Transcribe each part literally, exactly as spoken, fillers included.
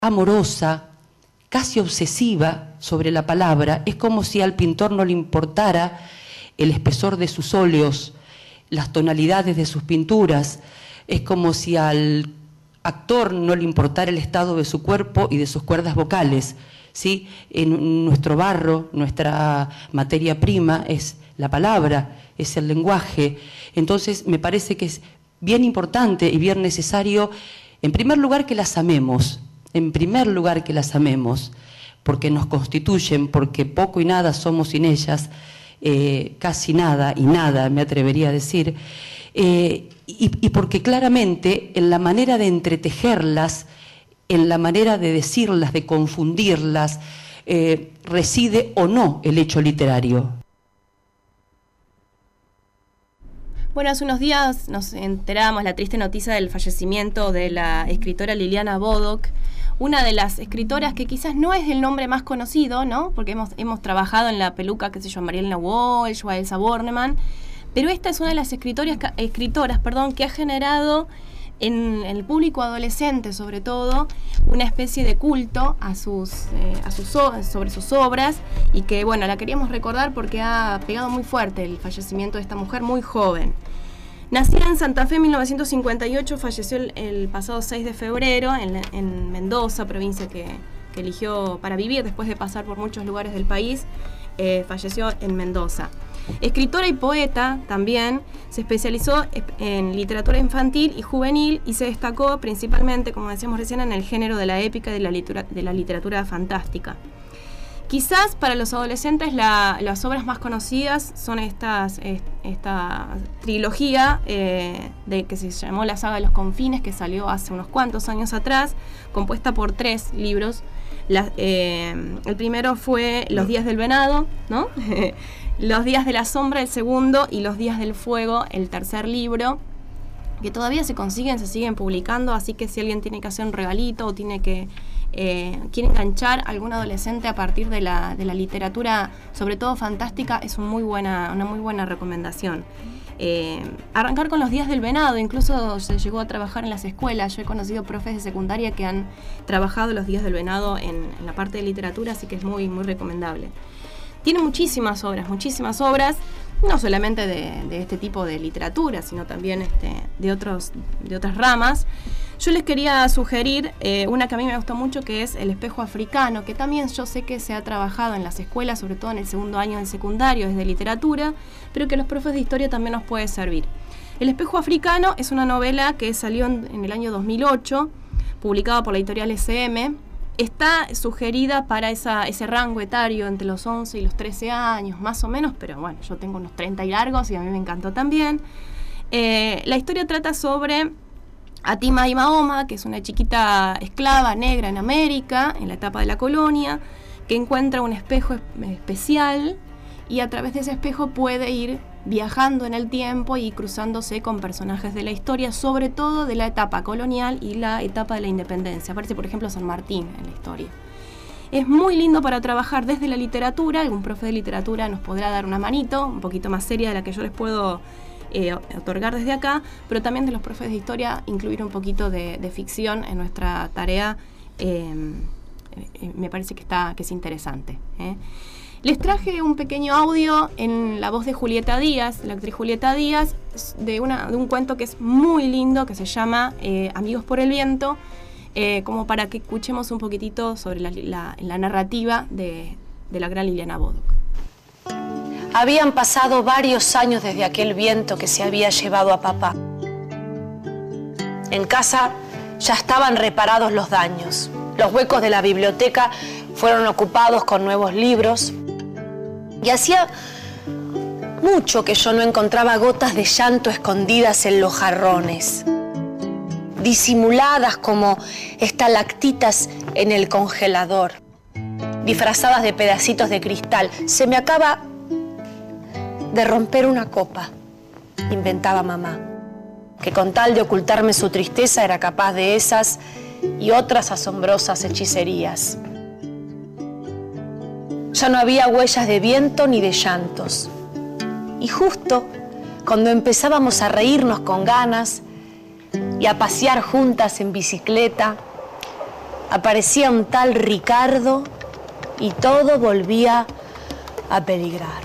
amorosa, casi obsesiva sobre la palabra. Es como si al pintor no le importara el espesor de sus óleos, las tonalidades de sus pinturas. Es como si al actor no le importara el estado de su cuerpo y de sus cuerdas vocales, ¿sí? En nuestro barro, nuestra materia prima es la palabra, es el lenguaje. Entonces me parece que es bien importante y bien necesario, en primer lugar, que las amemos, en primer lugar que las amemos, porque nos constituyen, porque poco y nada somos sin ellas, eh, casi nada y nada, me atrevería a decir, eh, y, y porque claramente en la manera de entretejerlas, en la manera de decirlas, de confundirlas, eh, reside o no el hecho literario. Bueno, hace unos días nos enteramos la triste noticia del fallecimiento de la escritora Liliana Bodoc, una de las escritoras que quizás no es el nombre más conocido, ¿no? Porque hemos, hemos trabajado en la peluca, qué sé yo, Marielena Walsh o a Elsa Bornemann, pero esta es una de las escritoras, escritoras perdón, que ha generado en el público adolescente, sobre todo, una especie de culto a sus, eh, a sus sobre sus obras, y que, bueno, la queríamos recordar porque ha pegado muy fuerte el fallecimiento de esta mujer muy joven. Nacida en Santa Fe en mil novecientos cincuenta y ocho, falleció el, el pasado seis de febrero en, en Mendoza, provincia que, que eligió para vivir después de pasar por muchos lugares del país. Eh, falleció en Mendoza. Escritora y poeta también, se especializó en literatura infantil y juvenil y se destacó principalmente, como decíamos recién, en el género de la épica y de la literatura, de la literatura fantástica. Quizás para los adolescentes la, las obras más conocidas son estas, esta trilogía eh, de, que se llamó La saga de los confines, que salió hace unos cuantos años atrás, compuesta por tres libros. La, eh, el primero fue Los días del venado, ¿no? Los días de la sombra, el segundo, y Los días del fuego, el tercer libro, que todavía se consiguen, se siguen publicando, así que si alguien tiene que hacer un regalito o tiene que eh, quiere enganchar a algún adolescente a partir de la, de la literatura, sobre todo fantástica, es un muy buena, una muy buena recomendación. Eh, arrancar con Los días del venado, incluso se llegó a trabajar en las escuelas. Yo he conocido profes de secundaria que han trabajado Los días del venado en, en la parte de literatura, así que es muy, muy recomendable. Tiene muchísimas obras, muchísimas obras, no solamente de, de este tipo de literatura, sino también este, de, otros, de otras ramas. Yo les quería sugerir eh, una que a mí me gustó mucho, que es El espejo africano, que también yo sé que se ha trabajado en las escuelas, sobre todo en el segundo año del secundario, es de literatura, pero que a los profes de historia también nos puede servir. El espejo africano es una novela que salió en, en el año dos mil ocho, publicada por la editorial S M. Está sugerida para esa, ese rango etario entre los once y los trece años, más o menos, pero bueno, yo tengo unos treinta y largos y a mí me encantó también. Eh, la historia trata sobre Atima y Mahoma, que es una chiquita esclava negra en América, en la etapa de la colonia, que encuentra un espejo especial y a través de ese espejo puede ir viajando en el tiempo y cruzándose con personajes de la historia, sobre todo de la etapa colonial y la etapa de la independencia. Aparece, por ejemplo, San Martín en la historia. Es muy lindo para trabajar desde la literatura. Algún profe de literatura nos podrá dar una manito, un poquito más seria de la que yo les puedo eh, otorgar desde acá, pero también de los profes de historia incluir un poquito de, de ficción en nuestra tarea. Eh, eh, me parece que, está, que es interesante, ¿eh? Les traje un pequeño audio en la voz de Julieta Díaz, la actriz Julieta Díaz, de, una, de un cuento que es muy lindo, que se llama eh, Amigos por el viento, eh, como para que escuchemos un poquitito sobre la, la, la narrativa de, de la gran Liliana Bodoc. Habían pasado varios años desde aquel viento que se había llevado a papá. En casa ya estaban reparados los daños. Los huecos de la biblioteca fueron ocupados con nuevos libros. Y hacía mucho que yo no encontraba gotas de llanto escondidas en los jarrones, disimuladas como estalactitas en el congelador, disfrazadas de pedacitos de cristal. Se me acaba de romper una copa, inventaba mamá, que con tal de ocultarme su tristeza era capaz de esas y otras asombrosas hechicerías. Ya no había huellas de viento ni de llantos. Y justo cuando empezábamos a reírnos con ganas y a pasear juntas en bicicleta, aparecía un tal Ricardo y todo volvía a peligrar.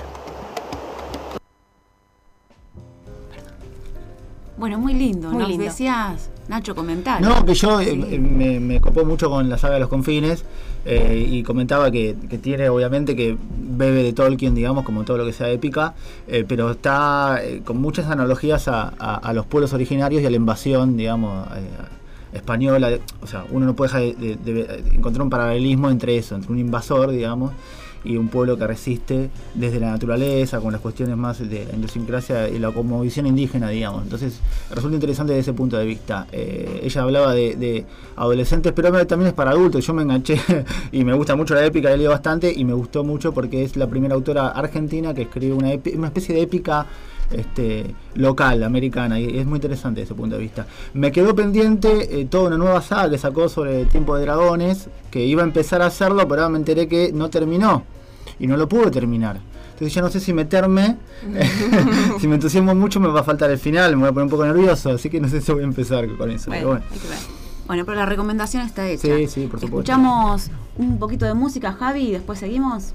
Bueno, muy lindo. Muy Nos lindo. decías, Nacho, comentar. No, que yo Sí. eh, me, me copó mucho con la saga de los confines eh, y comentaba que, que tiene, obviamente, que bebe de Tolkien, digamos, como todo lo que sea épica, eh, pero está eh, con muchas analogías a, a, a los pueblos originarios y a la invasión, digamos, eh, española. O sea, uno no puede dejar de, de, de encontrar un paralelismo entre eso, entre un invasor, digamos, y un pueblo que resiste desde la naturaleza, con las cuestiones más de la idiosincrasia y la cosmovisión indígena, digamos. Entonces, resulta interesante desde ese punto de vista. Eh, ella hablaba de, de adolescentes, pero también es para adultos. Yo me enganché y me gusta mucho la épica, he leído bastante y me gustó mucho porque es la primera autora argentina que escribe una, epi- una especie de épica este, local, americana, y es muy interesante desde ese punto de vista. Me quedó pendiente eh, toda una nueva saga que sacó sobre el Tiempo de Dragones, que iba a empezar a hacerlo, pero ahora me enteré que no terminó y no lo pude terminar. Entonces ya no sé si meterme, si me entusiasmo mucho me va a faltar el final, me voy a poner un poco nervioso, así que no sé si voy a empezar con eso. Bueno, Pero bueno. hay que ver. Bueno, pero la recomendación está hecha. Sí, sí, por supuesto. Escuchamos un poquito de música, Javi, y después seguimos.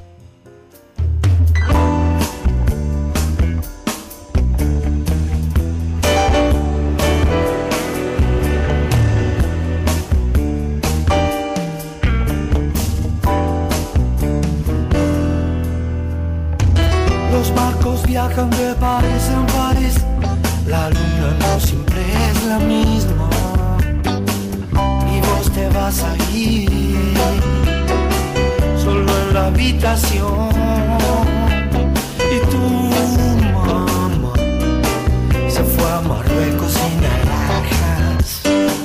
Los barcos viajan de país en país, la luna no siempre es la misma, y vos te vas a ir solo en la habitación, y tu mamá se fue a Marruecos sin naranjas.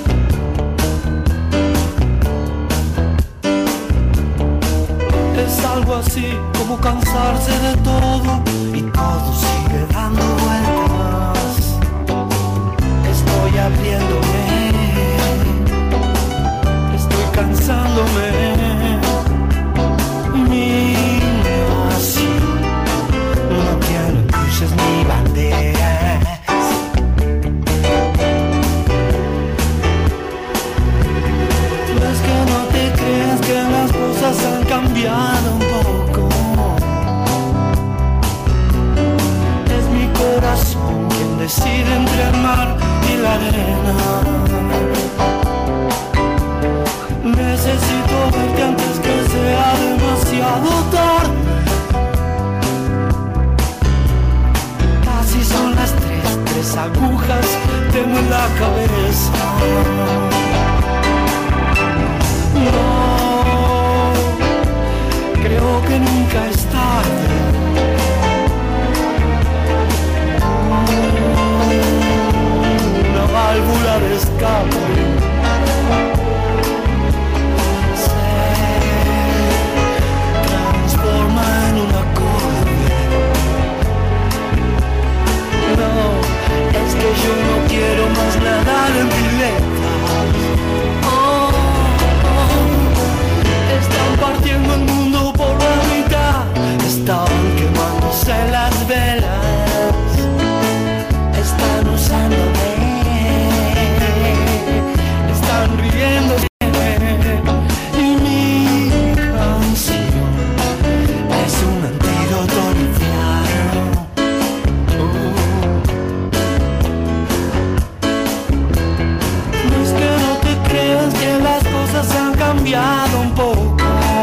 Es algo así como cansarse de todo y todo sigue dando vueltas. Estoy abriéndome, estoy cansándome. Mi nación no tiene cruces ni banderas. No es que no te creas que las cosas han cambiado un poco. Es mi corazón quien decide entre el mar y la arena. Necesito verte antes que sea demasiado tarde. Casi son las tres, tres agujas tengo en la cabeza. No, creo que nunca es tarde. Una válvula de escape se transforma en un acorde. No, es que yo no quiero más nadar en piletas. Oh, oh, están partiendo el mundo por la mitad, estaban quemándose las velas, están usándome, están riéndose, y mi canción es un antídoto al infierno. No es que no te creas que las cosas han cambiado un poco.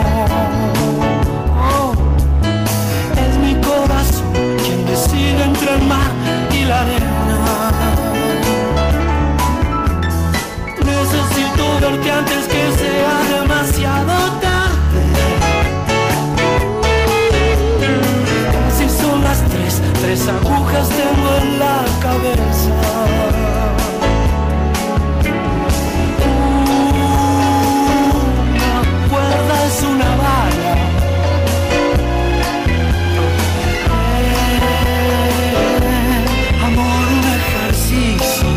Oh, es mi corazón quien decide entre el mar y la arena. Necesito verte antes que sea demasiado tarde. Casi son las tres, tres agujas tengo en la cabeza. Una cuerda es una bala. Eh, amor, un ejercicio.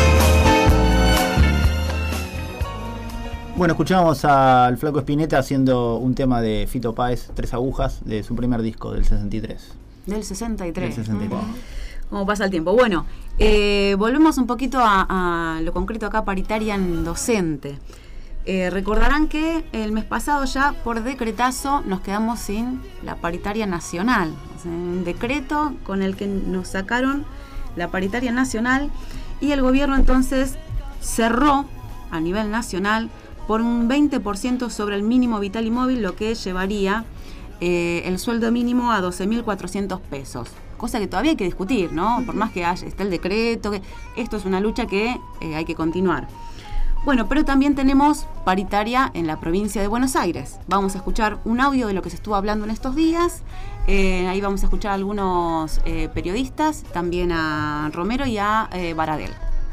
Bueno, escuchamos al Flaco Spinetta haciendo un tema de Fito Páez, Tres Agujas, de su primer disco, del sesenta y tres. Del sesenta y tres. Del sesenta y tres. ¿Cómo pasa el tiempo? Bueno, eh, volvemos un poquito a, a lo concreto acá, Paritarian docente. Eh, recordarán que el mes pasado ya por decretazo nos quedamos sin la paritaria nacional. O sea, un decreto con el que nos sacaron la paritaria nacional y el gobierno entonces cerró a nivel nacional por un veinte por ciento sobre el mínimo vital y móvil, lo que llevaría eh, el sueldo mínimo a doce mil cuatrocientos pesos. Cosa que todavía hay que discutir, ¿no? Por más que haya, esté el decreto, que esto es una lucha que eh, hay que continuar. Bueno, pero también tenemos paritaria en la provincia de Buenos Aires. Vamos a escuchar un audio de lo que se estuvo hablando en estos días. Eh, ahí vamos a escuchar a algunos eh, periodistas, también a Romero y a eh, Baradel.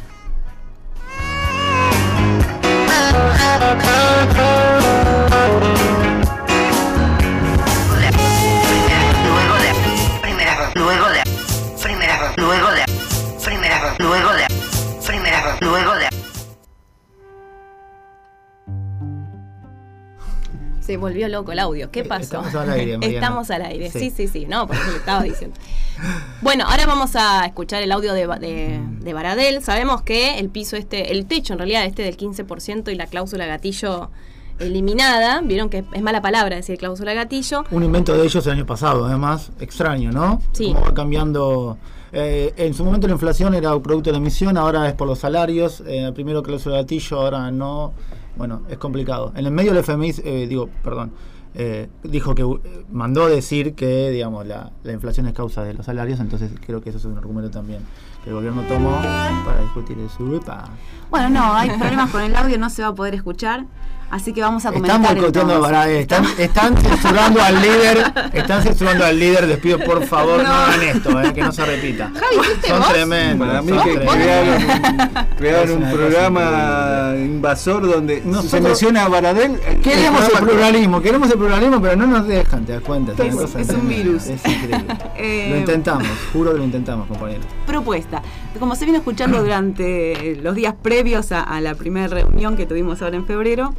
Luego de primera, luego de primera, luego de primera, luego de primera, luego de Se volvió loco el audio. ¿Qué pasó? Estamos al aire, Mariana. Estamos al aire, sí, Sí. sí, sí, no, por eso le estaba diciendo. Bueno, ahora vamos a escuchar el audio de, de, de Baradel. Sabemos que el piso este, el techo en realidad este del quince por ciento y la cláusula gatillo eliminada, vieron que es mala palabra decir cláusula gatillo. Un invento de ellos el año pasado, además, extraño, ¿no? Sí. Cómo va cambiando. Eh, en su momento la inflación era un producto de la emisión, ahora es por los salarios. Eh, primero cláusula gatillo, ahora no. Bueno, es complicado. En el medio del F M I, eh, digo, perdón, eh, dijo que eh, mandó decir que, digamos, la, la inflación es causa de los salarios, entonces creo que eso es un argumento también que el gobierno tomó para discutir eso. Epa. Bueno, no, hay problemas con el audio, no se va a poder escuchar, así que vamos a comentar. Están boicoteando a Baradel, están, están censurando al líder, están censurando al líder, les pido por favor no, no hagan esto, eh, que no se repita. Javi, Son vos? tremendos. Para mí son que tremendos. crearon, crearon Es un una programa cosa invasor donde Nosotros- se menciona a Baradel. Queremos el programa- pluralismo, queremos el pluralismo, pero no nos dejan, ¿te das cuenta? Es- una cosa es un tremenda. virus. Es increíble. Eh, Lo intentamos, juro que lo intentamos, compañero. Propuesta. Como se vino escuchando durante los días previos a, a la primera reunión que tuvimos ahora en febrero,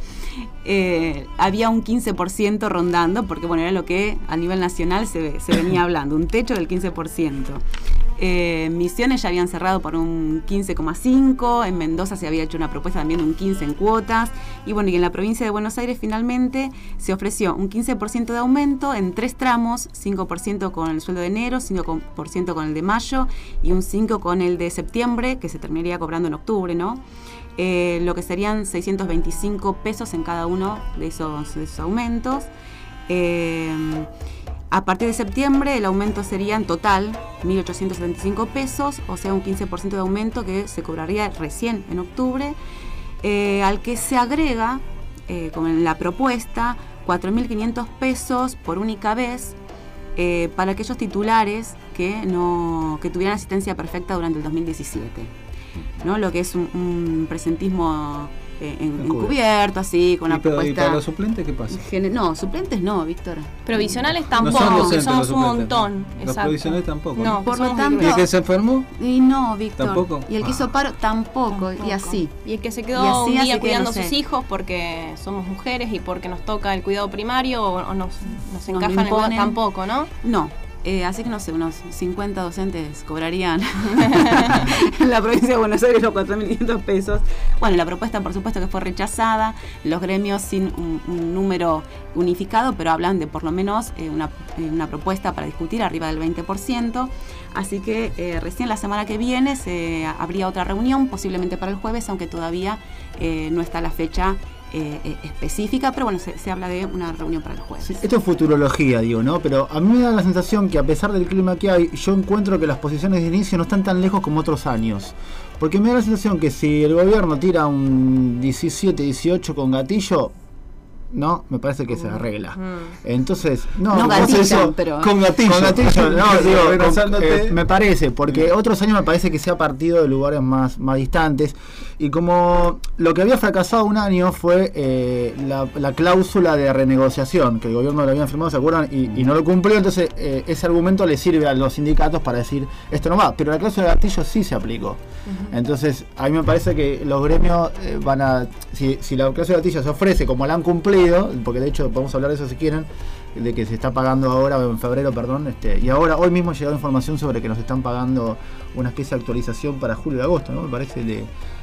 eh, había un quince por ciento rondando, porque bueno, era lo que a nivel nacional se, se venía hablando, un techo del quince por ciento. Eh, Misiones ya habían cerrado por un quince coma cinco, en Mendoza se había hecho una propuesta también de un quince en cuotas, y bueno, y en la provincia de Buenos Aires finalmente se ofreció un quince por ciento de aumento en tres tramos, cinco por ciento con el sueldo de enero, cinco por ciento con el de mayo y un cinco por ciento con el de septiembre, que se terminaría cobrando en octubre, ¿no? Eh, lo que serían seiscientos veinticinco pesos en cada uno de esos, de esos aumentos. Eh, a partir de septiembre el aumento sería en total mil ochocientos setenta y cinco pesos, o sea un quince por ciento de aumento que se cobraría recién en octubre, eh, al que se agrega, eh, como en la propuesta, cuatro mil quinientos pesos por única vez eh, para aquellos titulares que, no, que tuvieran asistencia perfecta durante el dos mil diecisiete. ¿No? Lo que es un, un presentismo eh, en- encubierto, así, con ¿Y una pero- ¿Y propuesta. para los suplentes qué pasa? Gene- No, suplentes no, Víctor. Provisionales No tampoco, son que docentes somos los un suplentes, montón. ¿no? Los Exacto. provisionales tampoco, No, ¿no? que Por lo somos tanto- ¿Y el que se enfermó? Y no, Víctor. ¿Tampoco? Y el que hizo paro tampoco, y así. Y el que se Y quedó así un hace día que, cuidando no a sé. sus hijos porque somos mujeres y porque nos toca el cuidado primario o, o nos, nos Nos encaja lo en el cuidado imponen. tampoco, ¿no? No. Eh, así que no sé, unos cincuenta docentes cobrarían en la provincia de Buenos Aires los cuatro mil quinientos pesos. Bueno, la propuesta por supuesto que fue rechazada, los gremios sin un, un número unificado, pero hablan de por lo menos eh, una, eh, una propuesta para discutir arriba del veinte por ciento. Así que eh, recién la semana que viene se habría otra reunión, posiblemente para el jueves, aunque todavía eh, no está la fecha eh, eh, específica, pero bueno, se, se habla de una reunión para el jueves. Sí, esto es futurología, digo, ¿no? Pero a mí me da la sensación que a pesar del clima que hay, yo encuentro que las posiciones de inicio no están tan lejos como otros años. Porque me da la sensación que si el gobierno tira un diecisiete, dieciocho con gatillo, no, me parece que se arregla. Entonces, no, No no gatillan, sé eso, pero- Con gatillo. con gatillo, no, digo, con- Regresándote. eh, me parece, porque otros años me parece que se ha partido de lugares más, más distantes, y como lo que había fracasado un año fue eh, la, la cláusula de renegociación, que el gobierno lo había firmado, ¿se acuerdan? Y, y no lo cumplió, entonces eh, ese argumento le sirve a los sindicatos para decir, esto no va, pero la cláusula de gatillo sí se aplicó. Entonces, a mí me parece que los gremios eh, van a, si, si la cláusula de gatillo se ofrece como la han cumplido, porque de hecho podemos hablar de eso si quieren, de que se está pagando ahora, en febrero, perdón, este, y ahora, hoy mismo ha llegado información sobre que nos están pagando una especie de actualización para julio y agosto, ¿no? Me parece de,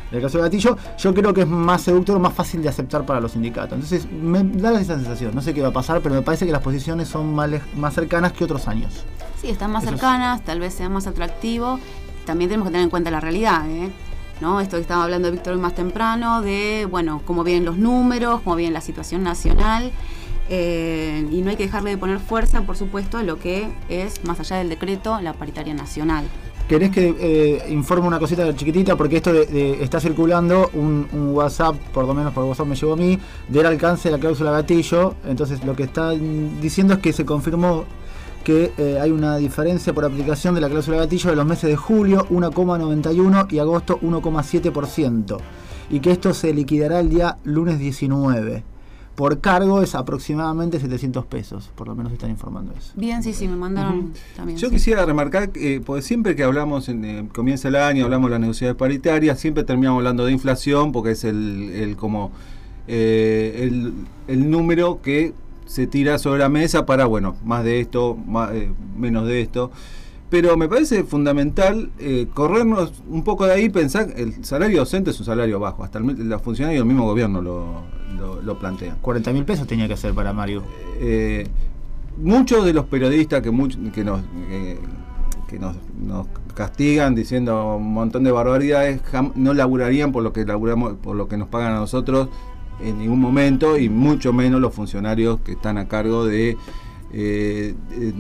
de la cláusula gatillo, yo creo que es más seductor, más fácil de aceptar para los sindicatos. Entonces me da esa sensación, no sé qué va a pasar, pero me parece que las posiciones son más, más cercanas que otros años. Sí, están más Eso cercanas, tal vez sea más atractivo. También tenemos que tener en cuenta la realidad, ¿eh? ¿No? Esto que estaba hablando de Víctor hoy más temprano, de, bueno, cómo vienen los números, cómo viene la situación nacional, eh, y no hay que dejarle de poner fuerza, por supuesto, a lo que es, más allá del decreto, la paritaria nacional. ¿Querés que eh, informe una cosita chiquitita? Porque esto de, de, está circulando un, un WhatsApp, por lo menos por WhatsApp me llegó a mí, del alcance de la cláusula gatillo. Entonces lo que está diciendo es que se confirmó que eh, hay una diferencia por aplicación de la cláusula gatillo de los meses de julio uno coma noventa y uno y agosto uno coma siete por ciento, y que esto se liquidará el día lunes diecinueve. Por cargo es aproximadamente setecientos pesos, por lo menos están informando eso. Bien, sí, sí, me mandaron uh-huh. también. Yo sí. quisiera remarcar, eh, porque siempre que hablamos, en, eh, comienza el año, hablamos de las negociaciones paritarias, siempre terminamos hablando de inflación, porque es el, el como eh, el, el número que se tira sobre la mesa para, bueno, más de esto, más, eh, menos de esto. Pero me parece fundamental eh, corrernos un poco de ahí y pensar que el salario docente es un salario bajo. Hasta el, los funcionarios del mismo gobierno lo, lo, lo plantean. cuarenta mil pesos tenía que ser para Mario. Eh, muchos de los periodistas que, much, que, nos, eh, que nos, nos castigan diciendo un montón de barbaridades jam, no laburarían por lo que laburamos, por lo que nos pagan a nosotros en ningún momento, y mucho menos los funcionarios que están a cargo de Eh,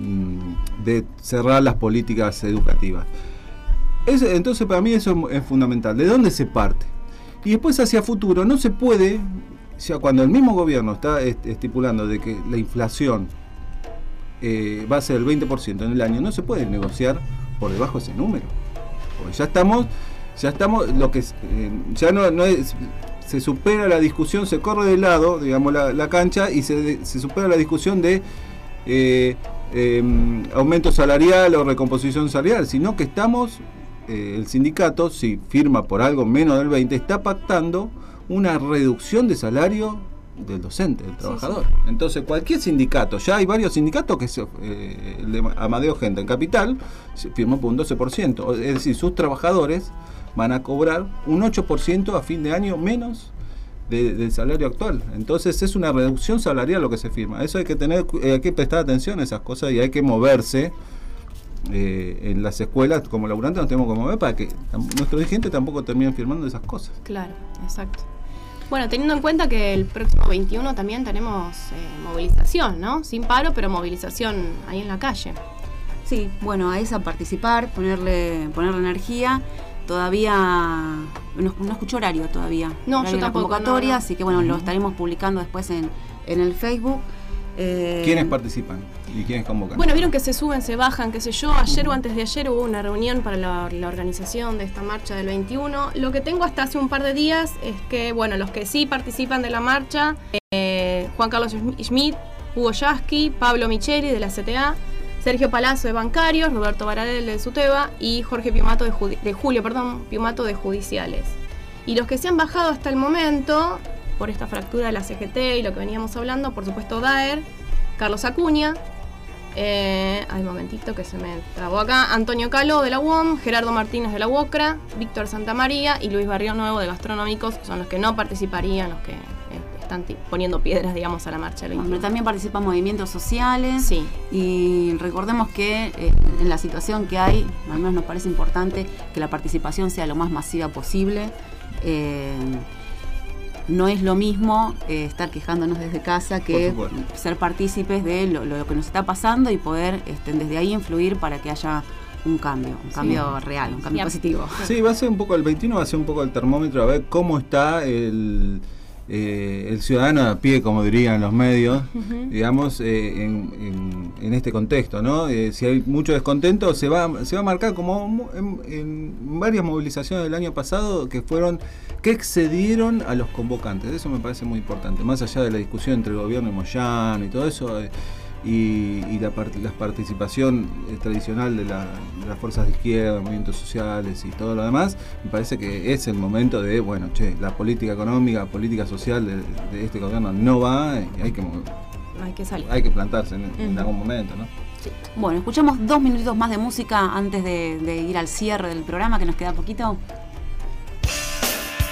de cerrar las políticas educativas. Es, entonces para mí eso es fundamental. ¿De dónde se parte? Y después hacia futuro no se puede, o sea, cuando el mismo gobierno está estipulando de que la inflación eh, va a ser el veinte por ciento en el año, no se puede negociar por debajo de ese número, porque ya estamos ya estamos lo que eh, ya no, no es, se supera la discusión, se corre de lado, digamos, la, la cancha, y se, se supera la discusión de Eh, eh, aumento salarial o recomposición salarial, sino que estamos, eh, el sindicato, si firma por algo menos del veinte, está pactando una reducción de salario del docente, del trabajador. Sí, sí. Entonces cualquier sindicato, ya hay varios sindicatos que se, eh, el de Amadeo Gente en Capital firmó por un doce por ciento, es decir, sus trabajadores van a cobrar un ocho por ciento a fin de año menos De, del salario actual. Entonces es una reducción salarial lo que se firma. Eso hay que tener, eh, hay que prestar atención a esas cosas, y hay que moverse eh, en las escuelas como laburantes. Nos tenemos que mover para que nuestros dirigentes tampoco terminen firmando esas cosas. Claro, exacto. Bueno, teniendo en cuenta que el próximo veintiuno también tenemos eh, movilización, ¿no? Sin paro, pero movilización ahí en la calle. Sí, bueno, a esa participar, ponerle, ponerle energía. Todavía no, no escucho horario todavía. No, horario yo tampoco. Convocatoria, no, no. Así que bueno, uh-huh. lo estaremos publicando después en, en el Facebook. Eh, ¿Quiénes participan y quiénes convocan? Bueno, vieron que se suben, se bajan, qué sé yo. Ayer uh-huh. o antes de ayer hubo una reunión para la, la organización de esta marcha del veintiuno. Lo que tengo hasta hace un par de días es que, bueno, los que sí participan de la marcha, eh, Juan Carlos Schmidt, Hugo Yasky, Pablo Micheli de la C T A, Sergio Palazzo de Bancarios, Roberto Baradel de Suteba y Jorge Piumato de, Judi- de Julio, perdón, Piumato de Judiciales. Y los que se han bajado hasta el momento, por esta fractura de la C G T y lo que veníamos hablando, por supuesto Daer, Carlos Acuña, eh, ay, momentito que se me trabó acá, Antonio Caló de la U O M, Gerardo Martínez de la UOCRA, Víctor Santamaría y Luis Barrio Nuevo de Gastronómicos, son los que no participarían, los que están t- poniendo piedras, digamos, a la marcha del veintiuno. Bueno, también participan movimientos sociales. Sí. Y recordemos que eh, en la situación que hay, al menos nos parece importante que la participación sea lo más masiva posible. Eh, no es lo mismo eh, estar quejándonos desde casa que ser partícipes de lo, lo que nos está pasando y poder este, desde ahí influir para que haya un cambio, un cambio sí. real, un cambio sí. positivo. Sí, va a ser un poco, el veintiuno va a ser un poco el termómetro a ver cómo está el... Eh, el ciudadano a pie, como dirían los medios, uh-huh. digamos, eh, en, en, en este contexto, ¿no? Eh, si hay mucho descontento, se va, se va a marcar como en, en varias movilizaciones del año pasado que fueron, que excedieron a los convocantes. Eso me parece muy importante, más allá de la discusión entre el gobierno y Moyano y todo eso, eh, y, y la, part- la participación eh, tradicional de, la, de las fuerzas de izquierda, movimientos sociales y todo lo demás. Me parece que es el momento de, bueno, che, la política económica, política social de, de este gobierno no va, y hay que hay que salir, hay que plantarse en, uh-huh. en algún momento, ¿no? Sí. Bueno, escuchamos dos minutitos más de música antes de, de ir al cierre del programa, que nos queda poquito.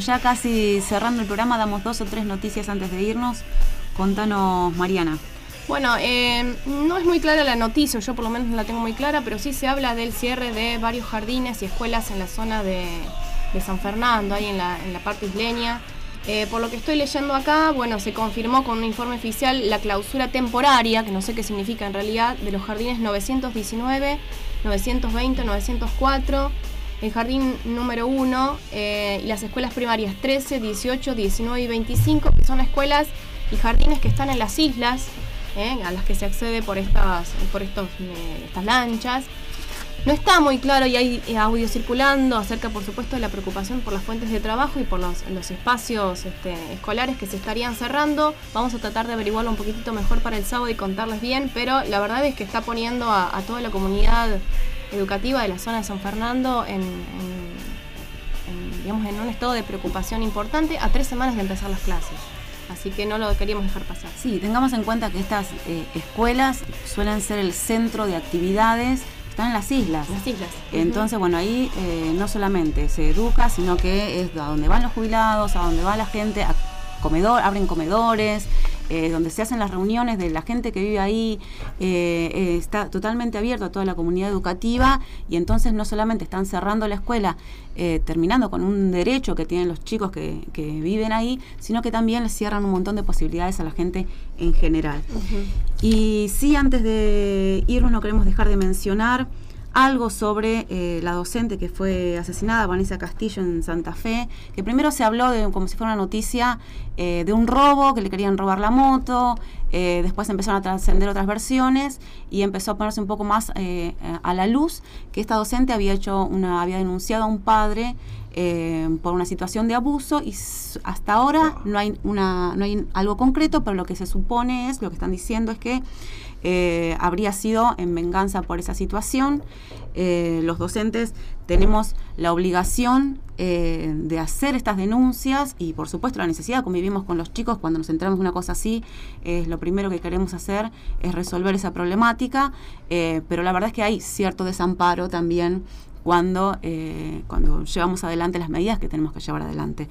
ya casi cerrando el programa, damos dos o tres noticias antes de irnos. Contanos, Mariana. Bueno, eh, no es muy clara la noticia, yo por lo menos no la tengo muy clara, pero sí se habla del cierre de varios jardines y escuelas en la zona de, de San Fernando, ahí en la, en la parte isleña. Eh, por lo que estoy leyendo acá, bueno, se confirmó con un informe oficial la clausura temporaria, que no sé qué significa en realidad, de los jardines novecientos diecinueve, novecientos veinte, novecientos cuatro, el jardín número uno eh, y las escuelas primarias trece, dieciocho, diecinueve y veinticinco, que son escuelas y jardines que están en las islas, eh, a las que se accede por estas, por estos, eh, estas lanchas. No está muy claro y hay audio circulando acerca, por supuesto, de la preocupación por las fuentes de trabajo y por los, los espacios este, escolares que se estarían cerrando. Vamos a tratar de averiguarlo un poquitito mejor para el sábado y contarles bien, pero la verdad es que está poniendo a, a toda la comunidad educativa de la zona de San Fernando en, en, en, digamos, en un estado de preocupación importante a tres semanas de empezar las clases. Así que no lo queríamos dejar pasar. Sí, tengamos en cuenta que estas eh, escuelas suelen ser el centro de actividades. Están en las islas. Las islas. Entonces, bueno, ahí eh, no solamente se educa, sino que es a donde van los jubilados, a donde va la gente, a comedor, abren comedores, eh, donde se hacen las reuniones de la gente que vive ahí, eh, eh, está totalmente abierto a toda la comunidad educativa y entonces no solamente están cerrando la escuela, eh, terminando con un derecho que tienen los chicos que, que viven ahí, sino que también les cierran un montón de posibilidades a la gente en general. Uh-huh. Y sí, antes de irnos no queremos dejar de mencionar algo sobre eh, la docente que fue asesinada, Vanessa Castillo, en Santa Fe, que primero se habló de como si fuera una noticia eh, de un robo, que le querían robar la moto, eh, después empezaron a trascender otras versiones y empezó a ponerse un poco más eh, a la luz que esta docente había hecho una, había denunciado a un padre eh, por una situación de abuso y hasta ahora no hay una, no hay algo concreto, pero lo que se supone es, lo que están diciendo es que Eh, habría sido en venganza por esa situación. Eh, los docentes tenemos la obligación eh, de hacer estas denuncias y por supuesto la necesidad, convivimos con los chicos cuando nos enteramos de una cosa así, es eh, lo primero que queremos hacer es resolver esa problemática, eh, pero la verdad es que hay cierto desamparo también cuando, eh, cuando llevamos adelante las medidas que tenemos que llevar adelante.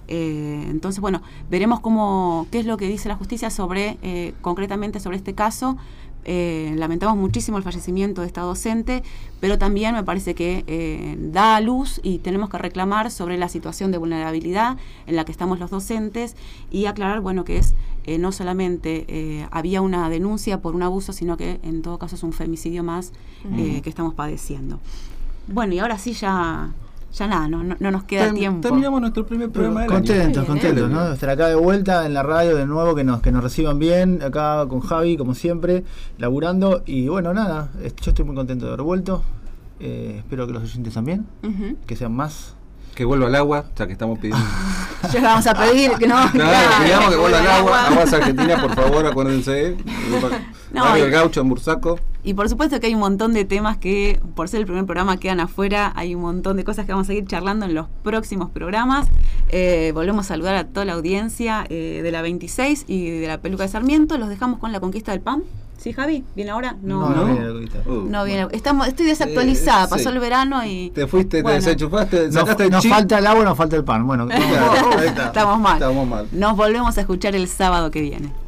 Eh, entonces, bueno, veremos cómo, qué es lo que dice la justicia sobre, eh, concretamente sobre este caso. Eh, lamentamos muchísimo el fallecimiento de esta docente, pero también me parece que eh, da a luz y tenemos que reclamar sobre la situación de vulnerabilidad en la que estamos los docentes y aclarar, bueno, que es eh, no solamente eh, había una denuncia por un abuso, sino que en todo caso es un femicidio más uh-huh. eh, que estamos padeciendo. Bueno, y ahora sí ya... Ya nada, no, no, no nos queda Tem, tiempo. Terminamos nuestro primer programa del contentos, año. contentos, ¿no? Estar acá de vuelta en la radio de nuevo, que nos que nos reciban bien, acá con Javi, como siempre, laburando. Y bueno, nada, yo estoy muy contento de haber vuelto. Eh, espero que los oyentes también, uh-huh. que sean más. Que vuelva al agua, ya que estamos pidiendo. Ya vamos a pedir que no. No, claro, queremos que vuelva al agua. Aguas Argentina, por favor, acuérdense. No, Barrio El Gaucho, en Bursaco. Y por supuesto que hay un montón de temas que, por ser el primer programa, quedan afuera. Hay un montón de cosas que vamos a seguir charlando en los próximos programas. Eh, volvemos a saludar a toda la audiencia eh, de la veintiséis y de la Peluca de Sarmiento. Los dejamos con la conquista del P A M. ¿Sí, Javi? ¿Viene ahora? No, no, no, no. viene la conquista. Uh, no viene. Estamos, estoy desactualizada. Eh, Pasó sí. el verano y... Te fuiste, bueno. te desenchufaste, sacaste no, el Nos chip. falta el agua, nos falta el pan. Bueno, claro, ahí está. Estamos mal. Estamos mal. Nos volvemos a escuchar el sábado que viene.